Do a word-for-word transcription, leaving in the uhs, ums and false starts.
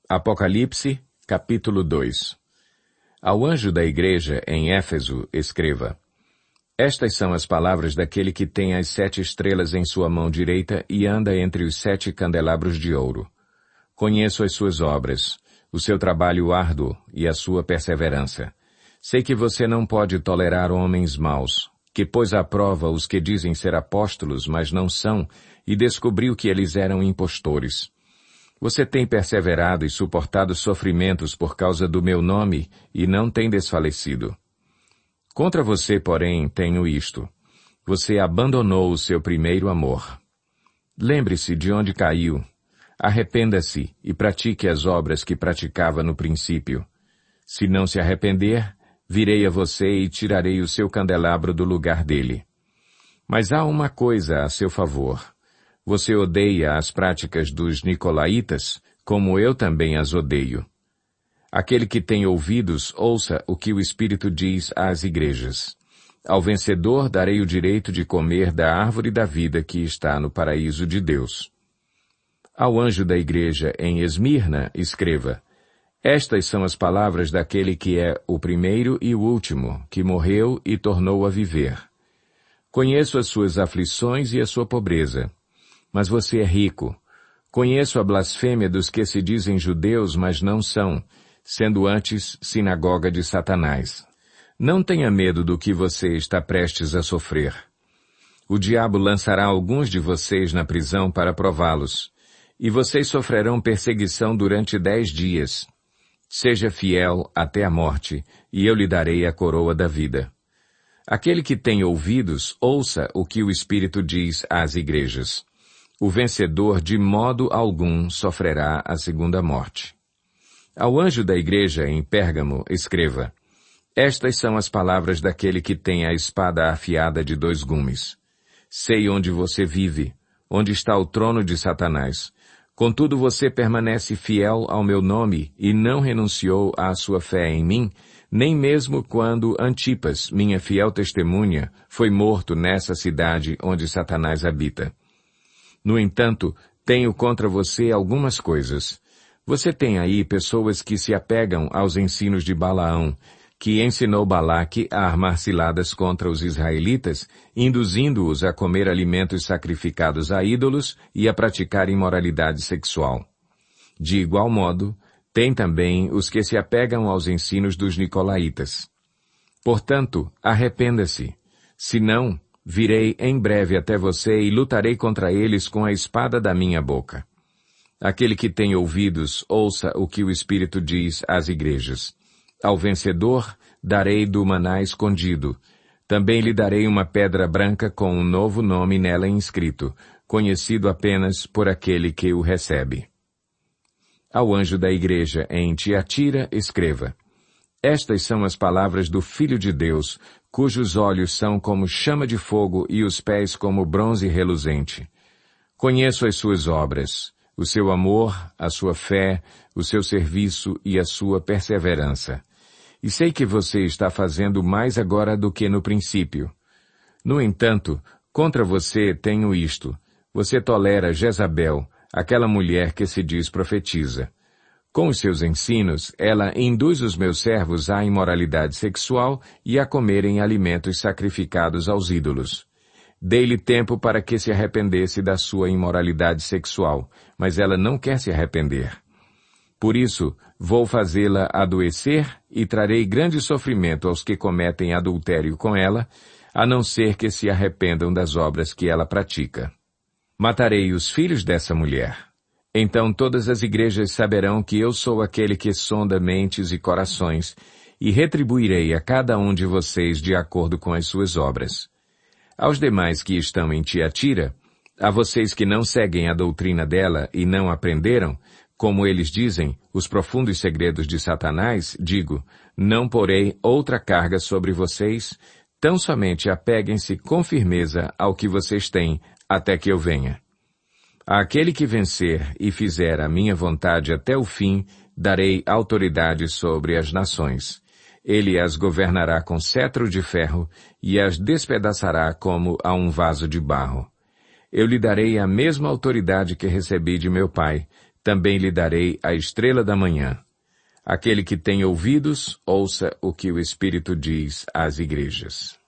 Apocalipse, capítulo dois. Ao anjo da igreja em Éfeso, escreva: Estas são as palavras daquele que tem as sete estrelas em sua mão direita e anda entre os sete candelabros de ouro. Conheço as suas obras, o seu trabalho árduo e a sua perseverança. Sei que você não pode tolerar homens maus, que pôs à prova os que dizem ser apóstolos, mas não são, e descobriu que eles eram impostores. Você tem perseverado e suportado sofrimentos por causa do meu nome e não tem desfalecido. Contra você, porém, tenho isto: você abandonou o seu primeiro amor. Lembre-se de onde caiu. Arrependa-se e pratique as obras que praticava no princípio. Se não se arrepender, virei a você e tirarei o seu candelabro do lugar dele. Mas há uma coisa a seu favor. Você odeia as práticas dos nicolaítas, como eu também as odeio. Aquele que tem ouvidos, ouça o que o Espírito diz às igrejas. Ao vencedor darei o direito de comer da árvore da vida que está no paraíso de Deus. Ao anjo da igreja em Esmirna, escreva: Estas são as palavras daquele que é o primeiro e o último, que morreu e tornou a viver. Conheço as suas aflições e a sua pobreza. Mas você é rico. Conheço a blasfêmia dos que se dizem judeus, mas não são, sendo antes sinagoga de Satanás. Não tenha medo do que você está prestes a sofrer. O diabo lançará alguns de vocês na prisão para prová-los, e vocês sofrerão perseguição durante dez dias. Seja fiel até a morte, e eu lhe darei a coroa da vida. Aquele que tem ouvidos, ouça o que o Espírito diz às igrejas. O vencedor de modo algum sofrerá a segunda morte. Ao anjo da igreja em Pérgamo, escreva: Estas são as palavras daquele que tem a espada afiada de dois gumes. Sei onde você vive, onde está o trono de Satanás. Contudo você permanece fiel ao meu nome e não renunciou à sua fé em mim, nem mesmo quando Antipas, minha fiel testemunha, foi morto nessa cidade onde Satanás habita. No entanto, tenho contra você algumas coisas. Você tem aí pessoas que se apegam aos ensinos de Balaão, que ensinou Balaque a armar ciladas contra os israelitas, induzindo-os a comer alimentos sacrificados a ídolos e a praticar imoralidade sexual. De igual modo, tem também os que se apegam aos ensinos dos nicolaítas. Portanto, arrependa-se. Se não, virei em breve até você e lutarei contra eles com a espada da minha boca. Aquele que tem ouvidos, ouça o que o Espírito diz às igrejas. Ao vencedor, darei do maná escondido. Também lhe darei uma pedra branca com um novo nome nela inscrito, conhecido apenas por aquele que o recebe. Ao anjo da igreja em Tiatira, escreva: Estas são as palavras do Filho de Deus, cujos olhos são como chama de fogo e os pés como bronze reluzente. Conheço as suas obras, o seu amor, a sua fé, o seu serviço e a sua perseverança. E sei que você está fazendo mais agora do que no princípio. No entanto, contra você tenho isto: você tolera Jezabel, aquela mulher que se diz profetiza. Com os seus ensinos, ela induz os meus servos à imoralidade sexual e a comerem alimentos sacrificados aos ídolos. Dei-lhe tempo para que se arrependesse da sua imoralidade sexual, mas ela não quer se arrepender. Por isso, vou fazê-la adoecer e trarei grande sofrimento aos que cometem adultério com ela, a não ser que se arrependam das obras que ela pratica. Matarei os filhos dessa mulher. Então todas as igrejas saberão que eu sou aquele que sonda mentes e corações, e retribuirei a cada um de vocês de acordo com as suas obras. Aos demais que estão em Tiatira, a vocês que não seguem a doutrina dela e não aprenderam, como eles dizem, os profundos segredos de Satanás, digo: não porei outra carga sobre vocês, tão somente apeguem-se com firmeza ao que vocês têm, até que eu venha. Àquele que vencer e fizer a minha vontade até o fim, darei autoridade sobre as nações. Ele as governará com cetro de ferro e as despedaçará como a um vaso de barro. Eu lhe darei a mesma autoridade que recebi de meu Pai, também lhe darei a estrela da manhã. Aquele que tem ouvidos, ouça o que o Espírito diz às igrejas.